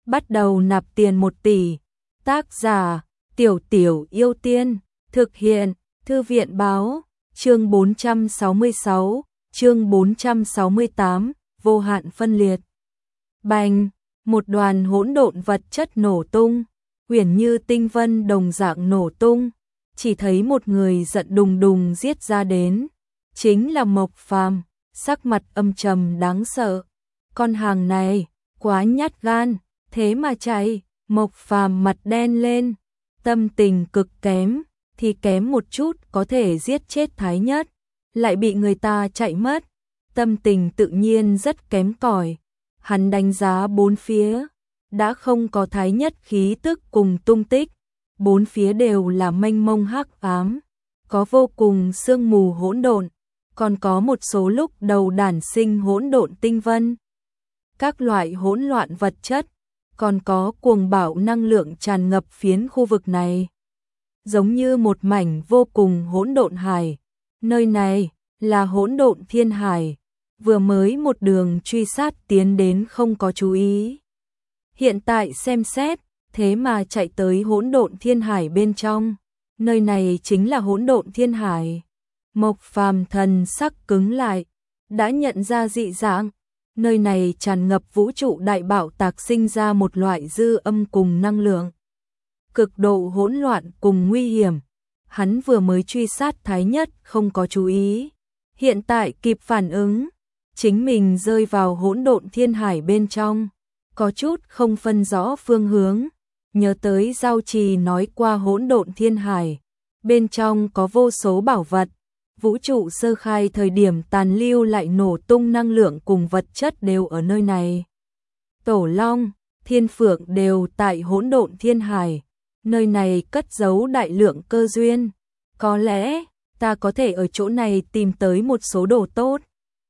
bắt đầu nạp tiền 1 tỷ. Tác giả: Tiểu Tiểu Yêu Tiên. Thực hiện: Thư viện báo. Chương 466, chương 468, vô hạn phân liệt. Bành, một đoàn hỗn độn vật chất nổ tung, uyển như tinh vân đồng dạng nổ tung, chỉ thấy một người giận đùng đùng giết ra đến, chính là Mộc Phàm, sắc mặt âm trầm đáng sợ. Con hàng này, quá nhát gan, thế mà chạy. Mộc Phàm mặt đen lên, tâm tình cực kém, thì kém một chút có thể giết chết Thái Nhất, lại bị người ta chạy mất, tâm tình tự nhiên rất kém cỏi. Hắn đánh giá bốn phía, đã không có Thái Nhất khí tức cùng tung tích, bốn phía đều là mênh mông hắc ám, có vô cùng sương mù hỗn độn, còn có một số lúc đầu đản sinh hỗn độn tinh vân, các loại hỗn loạn vật chất, còn có cuồng bạo năng lượng tràn ngập phiến khu vực này, giống như một mảnh vô cùng hỗn độn hải. Nơi này là hỗn độn thiên hải, vừa mới một đường truy sát tiến đến không có chú ý. Hiện tại xem xét, thế mà chạy tới hỗn độn thiên hải bên trong. Nơi này chính là hỗn độn thiên hải. Mộc Phàm thần sắc cứng lại, đã nhận ra dị dạng. Nơi này tràn ngập vũ trụ đại bạo tạc, sinh ra một loại dư âm cùng năng lượng, cực độ hỗn loạn cùng nguy hiểm. Hắn vừa mới truy sát Thái Nhất không có chú ý, hiện tại kịp phản ứng, chính mình rơi vào hỗn độn thiên hải bên trong, có chút không phân rõ phương hướng, nhớ tới Giao Trì nói qua hỗn độn thiên hải, bên trong có vô số bảo vật, vũ trụ sơ khai thời điểm tàn lưu lại nổ tung năng lượng cùng vật chất đều ở nơi này. Tổ Long, Thiên Phượng đều tại hỗn độn thiên hải, nơi này cất giấu đại lượng cơ duyên, có lẽ ta có thể ở chỗ này tìm tới một số đồ tốt.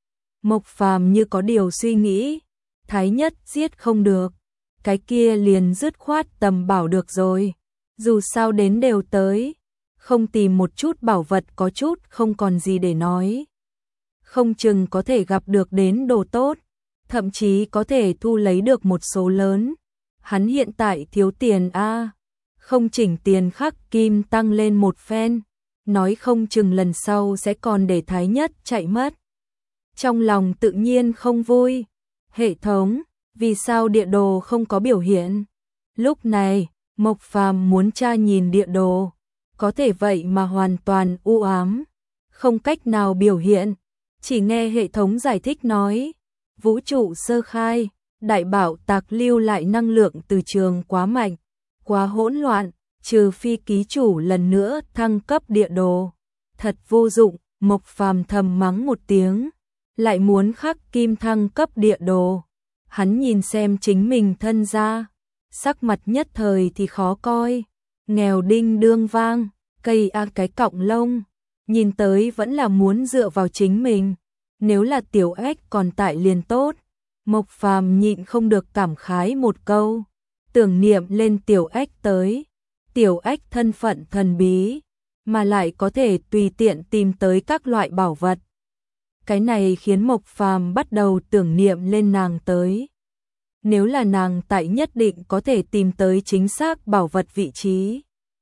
Mộc Phàm như có điều suy nghĩ, Thái Nhất giết không được, cái kia liền dứt khoát tầm bảo được rồi, dù sao đến đều tới, không tìm một chút bảo vật có chút không còn gì để nói. Không chừng có thể gặp được đến đồ tốt, thậm chí có thể thu lấy được một số lớn. Hắn hiện tại thiếu tiền a, không chỉnh tiền khắc kim tăng lên một phen, nói không chừng lần sau sẽ còn để Thái Nhất chạy mất. Trong lòng tự nhiên không vui. Hệ thống, vì sao địa đồ không có biểu hiện? Lúc này, Mộc Phàm muốn tra nhìn địa đồ, có thể vậy mà hoàn toàn u ám, không cách nào biểu hiện. Chỉ nghe hệ thống giải thích nói, vũ trụ sơ khai, đại bạo tạc lưu lại năng lượng từ trường quá mạnh, quá hỗn loạn, trừ phi ký chủ lần nữa thăng cấp địa đồ. Thật vô dụng, Mộc Phàm thầm mắng một tiếng, lại muốn khắc kim thăng cấp địa đồ. Hắn nhìn xem chính mình thân gia, sắc mặt nhất thời thì khó coi, nghèo đinh đương vang, cây cái cọng lông, nhìn tới vẫn là muốn dựa vào chính mình. Nếu là Tiểu Ếch còn tại liền tốt. Mộc Phàm nhịn không được cảm khái một câu, tưởng niệm lên Tiểu Ếch tới. Tiểu Ếch thân phận thần bí, mà lại có thể tùy tiện tìm tới các loại bảo vật. Cái này khiến Mộc Phàm bắt đầu tưởng niệm lên nàng tới. Nếu là nàng tại nhất định có thể tìm tới chính xác bảo vật vị trí.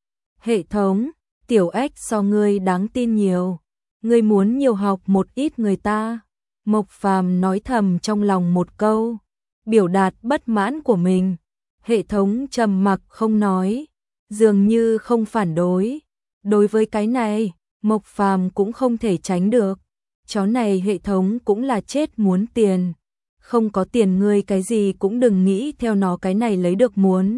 Hệ thống, Tiểu Ếch so ngươi đáng tin nhiều, ngươi muốn nhiều học một ít người ta. Mộc Phàm nói thầm trong lòng một câu, biểu đạt bất mãn của mình. Hệ thống trầm mặc không nói, dường như không phản đối. Đối với cái này, Mộc Phàm cũng không thể tránh được. Chó này hệ thống cũng là chết muốn tiền. Không có tiền ngươi cái gì cũng đừng nghĩ theo nó cái này lấy được muốn.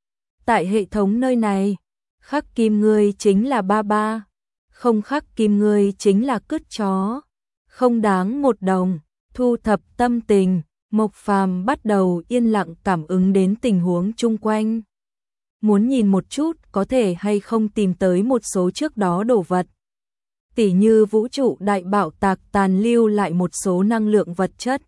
Tại hệ thống nơi này, khắc kim ngươi chính là ba ba, không khắc kim ngươi chính là cứt chó, không đáng một đồng. Thu thập tâm tình, Mộc Phàm bắt đầu yên lặng cảm ứng đến tình huống chung quanh. Muốn nhìn một chút có thể hay không tìm tới một số trước đó đồ vật. Tỉ như vũ trụ đại bạo tạc tàn lưu lại một số năng lượng vật chất.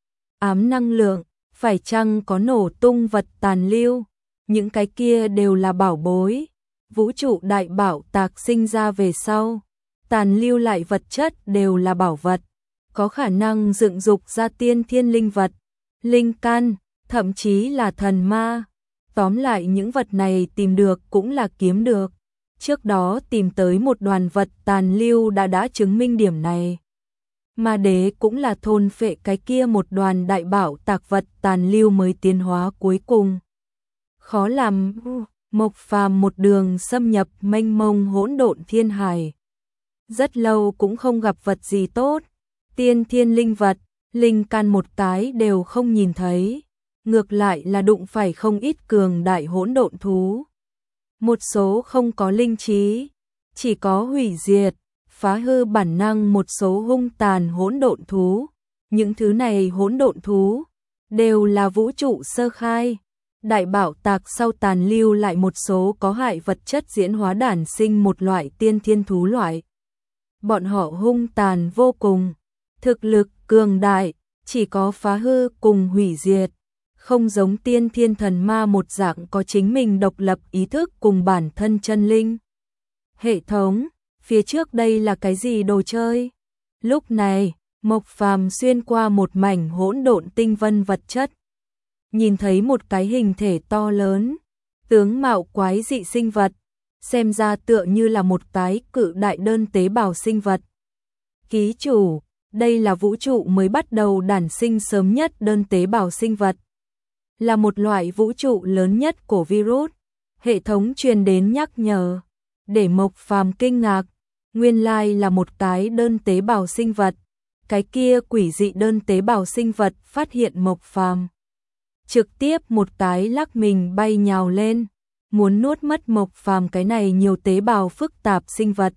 Ám năng lượng, phải chăng có nổ tung vật tàn lưu? Những cái kia đều là bảo bối. Vũ trụ đại bạo tạc sinh ra về sau, tàn lưu lại vật chất đều là bảo vật, có khả năng dựng dục ra tiên thiên linh vật, linh căn, thậm chí là thần ma. Tóm lại những vật này tìm được cũng là kiếm được. Trước đó tìm tới một đoàn vật tàn lưu đã chứng minh điểm này. Ma đế cũng là thôn phệ cái kia một đoàn đại bảo tạc vật tàn lưu mới tiến hóa cuối cùng. Khó làm, Mộc Phàm một đường xâm nhập mênh mông hỗn độn thiên hải. Rất lâu cũng không gặp vật gì tốt, tiên thiên linh vật, linh căn một cái đều không nhìn thấy. Ngược lại là đụng phải không ít cường đại hỗn độn thú. Một số không có linh trí, chỉ có hủy diệt, phá hư bản năng một số hung tàn hỗn độn thú. Những thứ này hỗn độn thú đều là vũ trụ sơ khai. Đại bảo tạc sau tàn lưu lại một số có hại vật chất diễn hóa đản sinh một loại tiên thiên thú loại. Bọn họ hung tàn vô cùng, thực lực cường đại, chỉ có phá hư cùng hủy diệt. Không giống tiên thiên thần ma một dạng có chính mình độc lập ý thức cùng bản thân chân linh. Hệ thống, phía trước đây là cái gì đồ chơi? Lúc này, Mộc Phàm xuyên qua một mảnh hỗn độn tinh vân vật chất. Nhìn thấy một cái hình thể to lớn, tướng mạo quái dị sinh vật, xem ra tựa như là một cái cự đại đơn tế bào sinh vật. Ký chủ, đây là vũ trụ mới bắt đầu đản sinh sớm nhất đơn tế bào sinh vật. Là một loại vũ trụ lớn nhất của virus. Hệ thống truyền đến nhắc nhở. Để Mộc Phàm kinh ngạc, nguyên lai là một cái đơn tế bào sinh vật. Cái kia quỷ dị đơn tế bào sinh vật phát hiện Mộc Phàm, trực tiếp một cái lắc mình bay nhào lên, muốn nuốt mất Mộc Phàm cái này nhiều tế bào phức tạp sinh vật.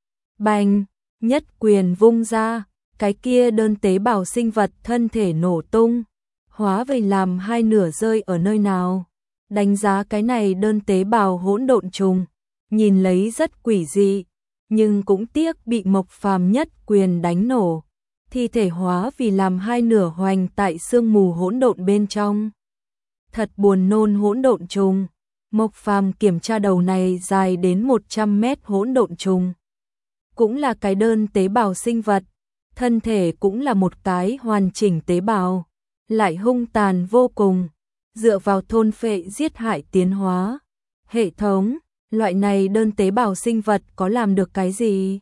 Bành, nhất quyền vung ra, cái kia đơn tế bào sinh vật thân thể nổ tung, hóa về làm hai nửa rơi ở nơi nào. Đánh giá cái này đơn tế bào hỗn độn trùng, nhìn lấy rất quỷ dị, nhưng cũng tiếc bị Mộc Phàm nhất quyền đánh nổ. Thi thể hóa vì làm hai nửa hoành tại sương mù hỗn độn bên trong. Thật buồn nôn hỗn độn trùng. Mộc Phàm kiểm tra đầu này dài đến 100 mét hỗn độn trùng. Cũng là cái đơn tế bào sinh vật, thân thể cũng là một cái hoàn chỉnh tế bào, lại hung tàn vô cùng, dựa vào thôn phệ giết hại tiến hóa. Hệ thống, loại này đơn tế bào sinh vật có làm được cái gì?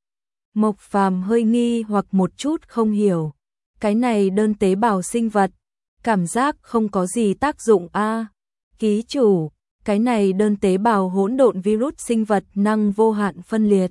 Mộc Phàm hơi nghi hoặc một chút không hiểu. Cái này đơn tế bào sinh vật, cảm giác không có gì tác dụng a. Ký chủ, cái này đơn tế bào hỗn độn virus sinh vật năng vô hạn phân liệt.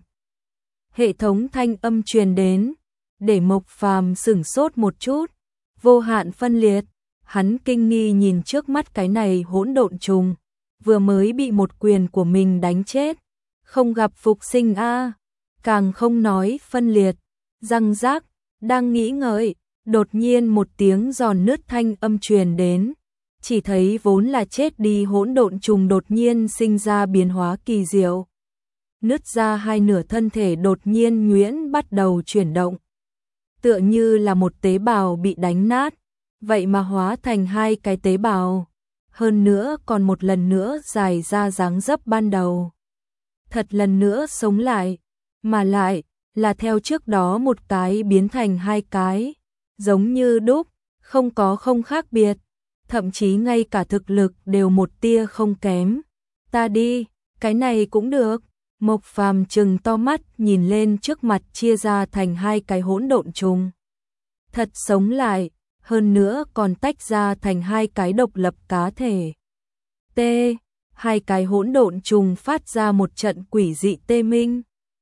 Hệ thống thanh âm truyền đến, để Mộc Phàm sửng sốt một chút. Vô hạn phân liệt, hắn kinh nghi nhìn trước mắt cái này hỗn độn trùng, vừa mới bị một quyền của mình đánh chết, không gặp phục sinh a. Càng không nói phân liệt, răng rác, đang nghĩ ngợi, đột nhiên một tiếng giòn nứt thanh âm truyền đến, chỉ thấy vốn là chết đi hỗn độn trùng đột nhiên sinh ra biến hóa kỳ diệu. Nứt ra hai nửa thân thể đột nhiên nhuyễn bắt đầu chuyển động. Tựa như là một tế bào bị đánh nát, vậy mà hóa thành hai cái tế bào. Hơn nữa còn một lần nữa dài ra dáng dấp ban đầu. Thật lần nữa sống lại. Mà lại, là theo trước đó một cái biến thành hai cái, giống như đúc, không khác biệt, thậm chí ngay cả thực lực đều một tia không kém. Ta đi, cái này cũng được. Mộc Phàm trừng to mắt nhìn lên trước mặt chia ra thành hai cái hỗn độn trùng. Thật sống lại, hơn nữa còn tách ra thành hai cái độc lập cá thể. T, hai cái hỗn độn trùng phát ra một trận quỷ dị tê minh.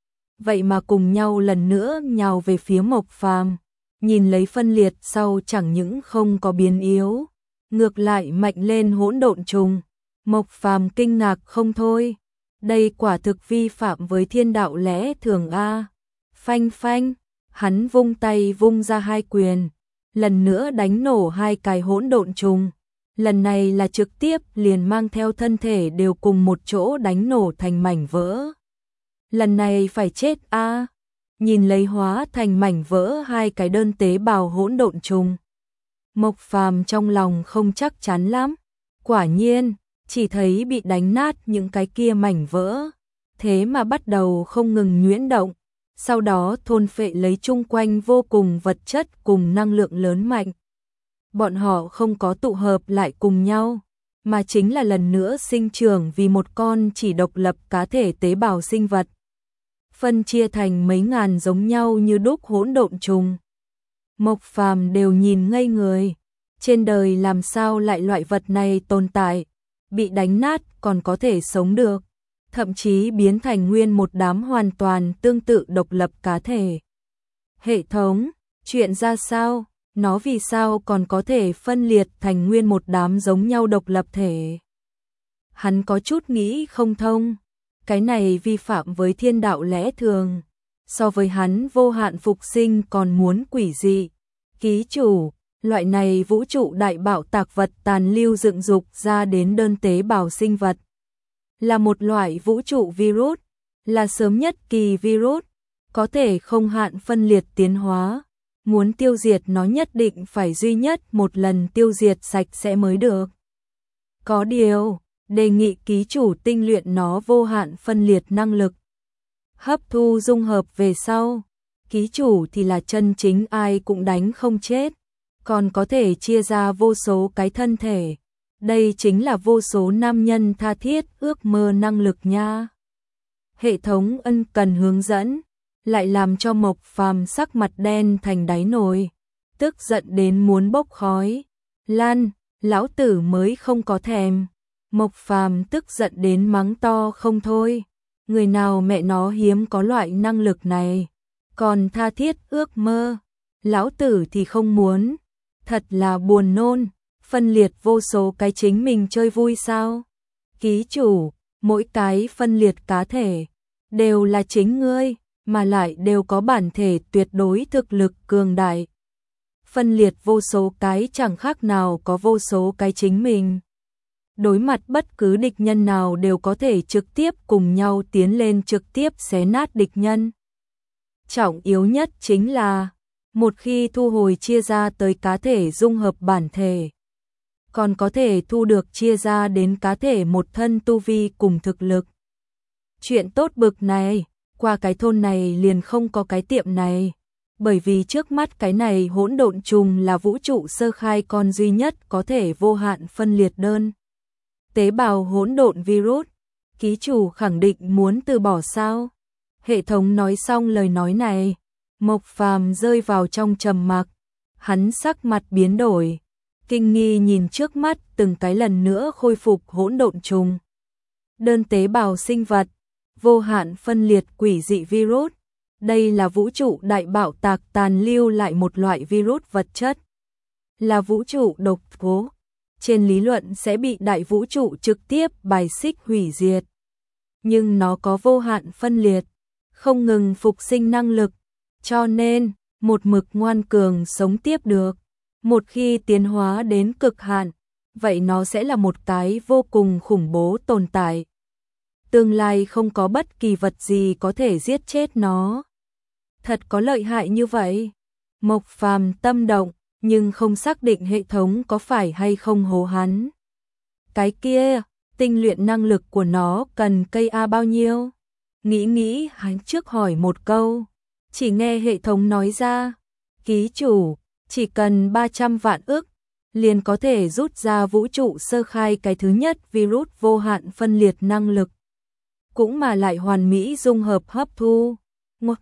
Vậy mà cùng nhau lần nữa nhào về phía Mộc Phàm, nhìn lấy phân liệt sau chẳng những không có biến yếu, ngược lại mạnh lên hỗn độn trùng. Mộc Phàm kinh ngạc không thôi, đây quả thực vi phạm với thiên đạo lẽ thường a. Phanh phanh, hắn vung tay vung ra hai quyền, lần nữa đánh nổ hai cái hỗn độn trùng. Lần này là trực tiếp liền mang theo thân thể đều cùng một chỗ đánh nổ thành mảnh vỡ. Lần này phải chết a. Nhìn lấy hóa thành mảnh vỡ hai cái đơn tế bào hỗn độn trùng, Mộc Phàm trong lòng không chắc chắn lắm. Quả nhiên, chỉ thấy bị đánh nát những cái kia mảnh vỡ, thế mà bắt đầu không ngừng nhuyễn động, sau đó thôn phệ lấy chung quanh vô cùng vật chất cùng năng lượng lớn mạnh. bọn họ không có tụ hợp lại cùng nhau, mà chính là lần nữa sinh trưởng vì một con chỉ độc lập cá thể tế bào sinh vật. Phân chia thành mấy ngàn giống nhau như đúc hỗn độn trùng. Mộc Phàm đều nhìn ngây người, trên đời làm sao lại loại vật này tồn tại, bị đánh nát còn có thể sống được, thậm chí biến thành nguyên một đám hoàn toàn tương tự độc lập cá thể. Hệ thống, chuyện ra sao, nó vì sao còn có thể phân liệt thành nguyên một đám giống nhau độc lập thể? Hắn có chút nghĩ không thông, cái này vi phạm với thiên đạo lẽ thường, so với hắn vô hạn phục sinh còn muốn quỷ dị. Ký chủ, loại này vũ trụ đại bạo tạc vật tàn lưu dựng dục ra đến đơn tế bào sinh vật, là một loại vũ trụ virus, là sớm nhất kỳ virus, có thể không hạn phân liệt tiến hóa, muốn tiêu diệt nó nhất định phải duy nhất một lần tiêu diệt sạch sẽ mới được. Có điều, đề nghị ký chủ tinh luyện nó vô hạn phân liệt năng lực. Hấp thu dung hợp về sau, ký chủ thì là chân chính ai cũng đánh không chết, còn có thể chia ra vô số cái thân thể. Đây chính là vô số nam nhân tha thiết ước mơ năng lực nha. Hệ thống ân cần hướng dẫn, lại làm cho Mộc Phàm sắc mặt đen thành đáy nồi, tức giận đến muốn bốc khói. Lan, lão tử mới không có thèm. Mộc Phàm tức giận đến mắng to không thôi. Người nào mẹ nó hiếm có loại năng lực này, còn tha thiết ước mơ, lão tử thì không muốn. Thật là buồn nôn, phân liệt vô số cái chính mình chơi vui sao? Ký chủ, mỗi cái phân liệt cá thể đều là chính ngươi, mà lại đều có bản thể tuyệt đối thực lực cường đại. Phân liệt vô số cái chẳng khác nào có vô số cái chính mình. Đối mặt bất cứ địch nhân nào đều có thể trực tiếp cùng nhau tiến lên trực tiếp xé nát địch nhân. Trọng yếu nhất chính là, một khi thu hồi chia ra tới cá thể dung hợp bản thể, còn có thể thu được chia ra đến cá thể một thân tu vi cùng thực lực. Chuyện tốt bực này, qua cái thôn này liền không có cái tiệm này, bởi vì trước mắt cái này hỗn độn trùng là vũ trụ sơ khai con duy nhất có thể vô hạn phân liệt đơn tế bào hỗn độn virus. Ký chủ khẳng định muốn từ bỏ sao? Hệ thống nói xong lời nói này, Mộc Phàm rơi vào trong trầm mặc, hắn sắc mặt biến đổi, kinh nghi nhìn trước mắt từng cái lần nữa khôi phục hỗn độn trùng. Đơn tế bào sinh vật, vô hạn phân liệt quỷ dị virus, đây là vũ trụ đại bạo tạc tàn lưu lại một loại virus vật chất, là vũ trụ độc tố, trên lý luận sẽ bị đại vũ trụ trực tiếp bài xích hủy diệt. Nhưng nó có vô hạn phân liệt, không ngừng phục sinh năng lực, cho nên một mực ngoan cường sống tiếp được. Một khi tiến hóa đến cực hạn, vậy nó sẽ là một cái vô cùng khủng bố tồn tại. Tương lai không có bất kỳ vật gì có thể giết chết nó. Thật có lợi hại như vậy. Mộc Phàm tâm động, nhưng không xác định hệ thống có phải hay không hố hắn. Cái kia, tinh luyện năng lực của nó cần cây A bao nhiêu? Nghĩ hắn trước hỏi một câu, chỉ nghe hệ thống nói ra, ký chủ, chỉ cần 300 vạn ức, liền có thể rút ra vũ trụ sơ khai cái thứ nhất virus vô hạn phân liệt năng lực. Cũng mà lại hoàn mỹ dung hợp hấp thu. Ngoặc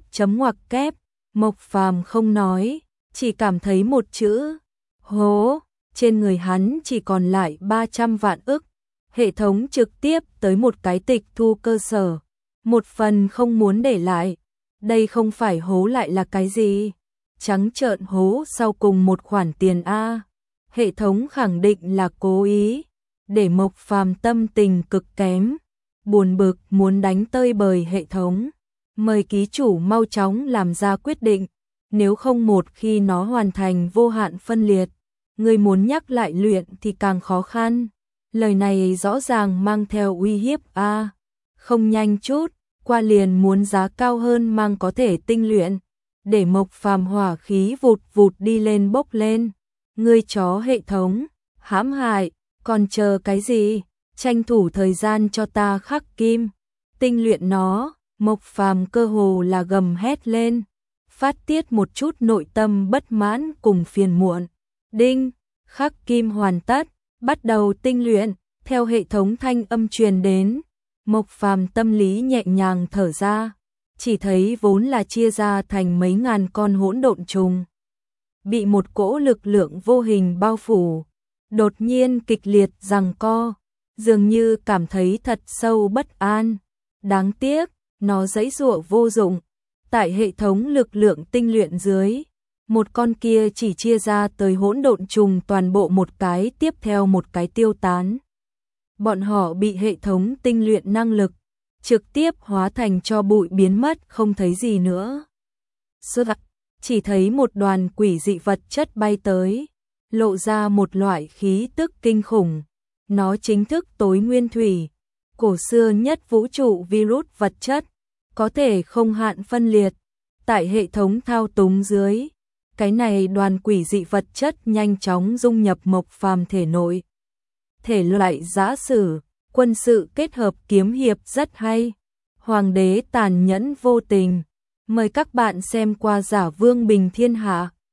kép, Mộc Phàm không nói, chỉ cảm thấy một chữ, hố, trên người hắn chỉ còn lại 300 vạn ức. Hệ thống trực tiếp tới một cái tịch thu cơ sở, một phần không muốn để lại. Đây không phải hố lại là cái gì? Trắng trợn hố sau cùng một khoản tiền A. Hệ thống khẳng định là cố ý, để Mộc Phàm tâm tình cực kém, buồn bực muốn đánh tơi bời hệ thống. Mời ký chủ mau chóng làm ra quyết định, nếu không một khi nó hoàn thành vô hạn phân liệt, người muốn nhắc lại luyện thì càng khó khăn. Lời này rõ ràng mang theo uy hiếp A. Không nhanh chút, qua liền muốn giá cao hơn mang có thể tinh luyện, để Mộc Phàm hỏa khí vụt vụt đi lên bốc lên. Ngươi chó hệ thống, hãm hại, còn chờ cái gì? Tranh thủ thời gian cho ta khắc kim, tinh luyện nó. Mộc Phàm cơ hồ là gầm hét lên, phát tiết một chút nội tâm bất mãn cùng phiền muộn. Đinh, khắc kim hoàn tất, bắt đầu tinh luyện, theo hệ thống thanh âm truyền đến. Mộc Phàm tâm lý nhẹ nhàng thở ra, chỉ thấy vốn là chia ra thành mấy ngàn con hỗn độn trùng, bị một cỗ lực lượng vô hình bao phủ, đột nhiên kịch liệt giằng co, dường như cảm thấy thật sâu bất an. Đáng tiếc, nó giãy giụa vô dụng, tại hệ thống lực lượng tinh luyện dưới, một con kia chỉ chia ra tới hỗn độn trùng toàn bộ một cái tiếp theo một cái tiêu tán. Bọn họ bị hệ thống tinh luyện năng lực trực tiếp hóa thành tro bụi biến mất không thấy gì nữa. Chỉ thấy một đoàn quỷ dị vật chất bay tới, lộ ra một loại khí tức kinh khủng. Nó chính thức tối nguyên thủy, cổ xưa nhất vũ trụ virus vật chất, có thể không hạn phân liệt. Tại hệ thống thao túng dưới, cái này đoàn quỷ dị vật chất nhanh chóng dung nhập Mộc Phàm thể nội. Thể loại giã sử, quân sự kết hợp kiếm hiệp rất hay. Hoàng đế tàn nhẫn vô tình. Mời các bạn xem qua Giả Vương Bình Thiên Hạ.